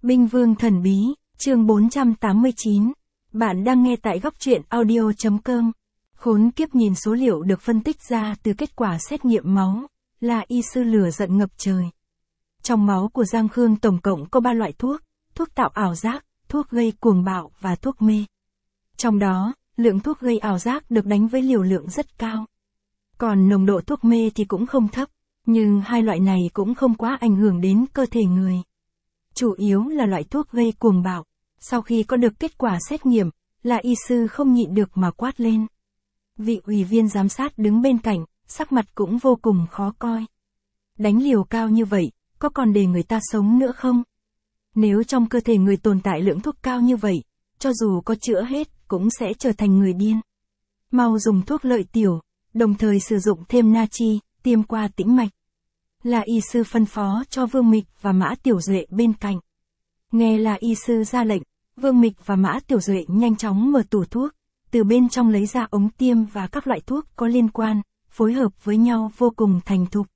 Binh Vương Thần Bí, chương 489. Bạn đang nghe tại góc truyện audio.com. Khốn kiếp, nhìn số liệu được phân tích ra từ kết quả xét nghiệm máu, là y sư lửa giận ngập trời. Trong máu của Giang Khương tổng cộng có 3 loại thuốc, thuốc tạo ảo giác, thuốc gây cuồng bạo và thuốc mê. Trong đó, lượng thuốc gây ảo giác được đánh với liều lượng rất cao. Còn nồng độ thuốc mê thì cũng không thấp, nhưng hai loại này cũng không quá ảnh hưởng đến cơ thể người. Chủ yếu là loại thuốc gây cuồng bạo. Sau khi có được kết quả xét nghiệm, là y sư không nhịn được mà quát lên. Vị ủy viên giám sát đứng bên cạnh, sắc mặt cũng vô cùng khó coi. Đánh liều cao như vậy, có còn để người ta sống nữa không? Nếu trong cơ thể người tồn tại lượng thuốc cao như vậy, cho dù có chữa hết, cũng sẽ trở thành người điên. Mau dùng thuốc lợi tiểu, đồng thời sử dụng thêm natri, tiêm qua tĩnh mạch. Là y sư phân phó cho Vương Mịch và Mã Tiểu Duệ bên cạnh. Nghe là y sư ra lệnh, Vương Mịch và Mã Tiểu Duệ nhanh chóng mở tủ thuốc, từ bên trong lấy ra ống tiêm và các loại thuốc có liên quan, phối hợp với nhau vô cùng thành thục.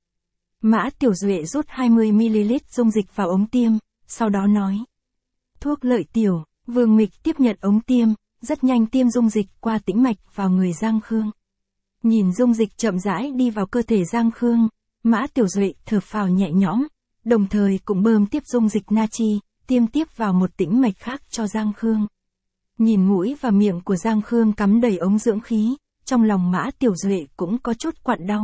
Mã Tiểu Duệ rút 20ml dung dịch vào ống tiêm, sau đó nói. Thuốc lợi tiểu. Vương Mịch tiếp nhận ống tiêm, rất nhanh tiêm dung dịch qua tĩnh mạch vào người Giang Khương. Nhìn dung dịch chậm rãi đi vào cơ thể Giang Khương, Mã Tiểu Duệ thở phào nhẹ nhõm, đồng thời cũng bơm tiếp dung dịch natri, tiêm tiếp vào một tĩnh mạch khác cho Giang Khương. Nhìn mũi và miệng của Giang Khương cắm đầy ống dưỡng khí, trong lòng Mã Tiểu Duệ cũng có chút quặn đau.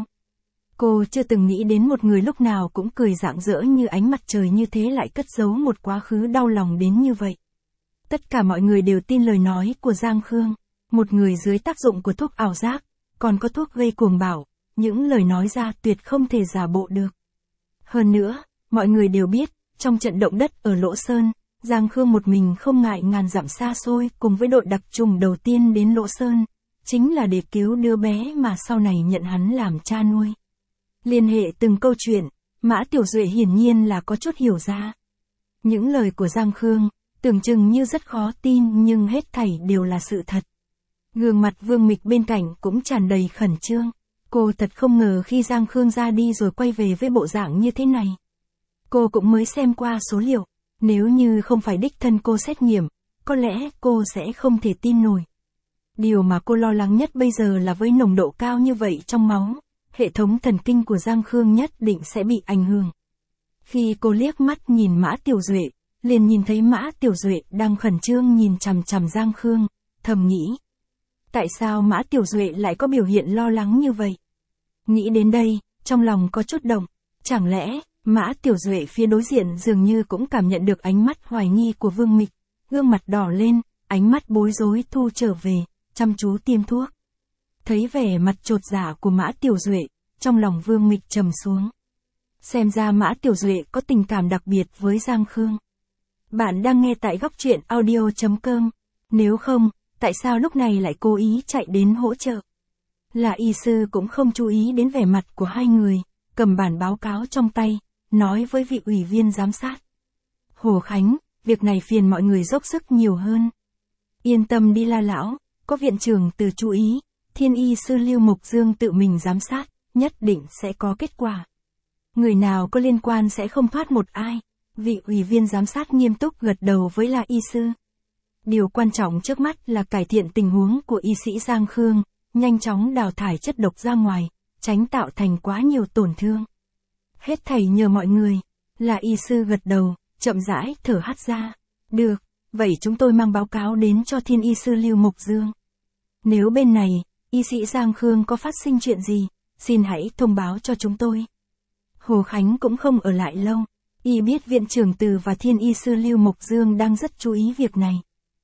Cô chưa từng nghĩ đến một người lúc nào cũng cười rạng rỡ như ánh mặt trời như thế lại cất giấu một quá khứ đau lòng đến như vậy. Tất cả mọi người đều tin lời nói của Giang Khương, một người dưới tác dụng của thuốc ảo giác, còn có thuốc gây cuồng bạo, những lời nói ra tuyệt không thể giả bộ được. Hơn nữa, mọi người đều biết, trong trận động đất ở Lỗ Sơn, Giang Khương một mình không ngại ngàn dặm xa xôi cùng với đội đặc trùng đầu tiên đến Lỗ Sơn, chính là để cứu đứa bé mà sau này nhận hắn làm cha nuôi. Liên hệ từng câu chuyện, Mã Tiểu Duệ hiển nhiên là có chút hiểu ra. Những lời của Giang Khương, tưởng chừng như rất khó tin nhưng hết thảy đều là sự thật. Gương mặt Vương Mịch bên cạnh cũng tràn đầy khẩn trương. Cô thật không ngờ khi Giang Khương ra đi rồi quay về với bộ dạng như thế này. Cô cũng mới xem qua số liệu, nếu như không phải đích thân cô xét nghiệm, có lẽ cô sẽ không thể tin nổi. Điều mà cô lo lắng nhất bây giờ là với nồng độ cao như vậy trong máu, hệ thống thần kinh của Giang Khương nhất định sẽ bị ảnh hưởng. Khi cô liếc mắt nhìn Mã Tiểu Duệ, liền nhìn thấy Mã Tiểu Duệ đang khẩn trương nhìn chằm chằm Giang Khương, thầm nghĩ. Tại sao Mã Tiểu Duệ lại có biểu hiện lo lắng như vậy? Nghĩ đến đây, trong lòng có chút động, chẳng lẽ, Mã Tiểu Duệ phía đối diện dường như cũng cảm nhận được ánh mắt hoài nghi của Vương Mịch, gương mặt đỏ lên, ánh mắt bối rối thu trở về, chăm chú tiêm thuốc. Thấy vẻ mặt chột dạ của Mã Tiểu Duệ, trong lòng Vương Mịch trầm xuống. Xem ra Mã Tiểu Duệ có tình cảm đặc biệt với Giang Khương. Bạn đang nghe tại góc truyện audio.com, nếu không, tại sao lúc này lại cố ý chạy đến hỗ trợ? Là y sư cũng không chú ý đến vẻ mặt của hai người, cầm bản báo cáo trong tay, nói với vị ủy viên giám sát. Hồ Khánh, việc này phiền mọi người dốc sức nhiều hơn. Yên tâm đi La lão, có viện trưởng từ chú ý, thiên y sư Lưu Mộc Dương tự mình giám sát, nhất định sẽ có kết quả. Người nào có liên quan sẽ không thoát một ai. Vị ủy viên giám sát nghiêm túc gật đầu với La y sư. Điều quan trọng trước mắt là cải thiện tình huống của y sĩ Giang Khương, nhanh chóng đào thải chất độc ra ngoài, tránh tạo thành quá nhiều tổn thương. Hết thảy nhờ mọi người. Là y sư gật đầu, chậm rãi thở hắt ra. Được, vậy chúng tôi mang báo cáo đến cho thiên y sư Lưu Mộc Dương. Nếu bên này, y sĩ Giang Khương có phát sinh chuyện gì, xin hãy thông báo cho chúng tôi. Hồ Khánh cũng không ở lại lâu. Y biết viện trưởng Từ và thiên y sư Lưu Mộc Dương đang rất chú ý việc này.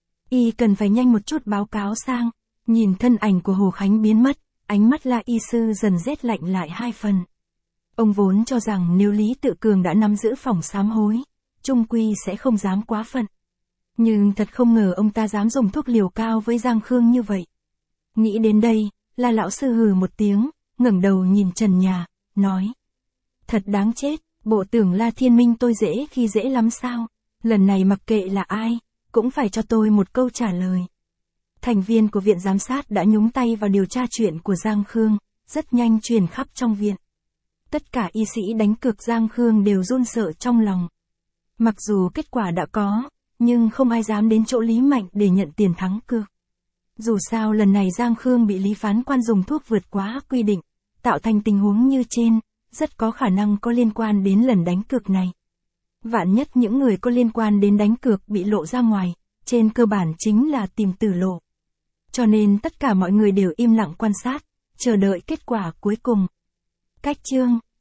Y cần phải nhanh một chút báo cáo sang. Nhìn thân ảnh của Hồ Khánh biến mất, ánh mắt La y sư dần rét lạnh lại 2 phần. Ông vốn cho rằng nếu Lý Tự Cường đã nắm giữ phòng sám hối, chung quy sẽ không dám quá phận. Nhưng thật không ngờ ông ta dám dùng thuốc liều cao với Giang Khương như vậy. Nghĩ đến đây, La lão sư hừ một tiếng, ngẩng đầu nhìn trần nhà, nói. Thật đáng chết, bộ tưởng La Thiên Minh tôi dễ khi dễ lắm sao, lần này mặc kệ là ai, cũng phải cho tôi một câu trả lời. Thành viên của viện giám sát đã nhúng tay vào điều tra chuyện của Giang Khương, rất nhanh truyền khắp trong viện. Tất cả y sĩ đánh cược Giang Khương đều run sợ trong lòng. Mặc dù kết quả đã có, nhưng không ai dám đến chỗ Lý Mạnh để nhận tiền thắng cược. Dù sao lần này Giang Khương bị Lý phán quan dùng thuốc vượt quá quy định, tạo thành tình huống như trên, rất có khả năng có liên quan đến lần đánh cược này. Vạn nhất những người có liên quan đến đánh cược bị lộ ra ngoài, trên cơ bản chính là tìm tử lộ. Cho nên tất cả mọi người đều im lặng quan sát, chờ đợi kết quả cuối cùng. Cách chương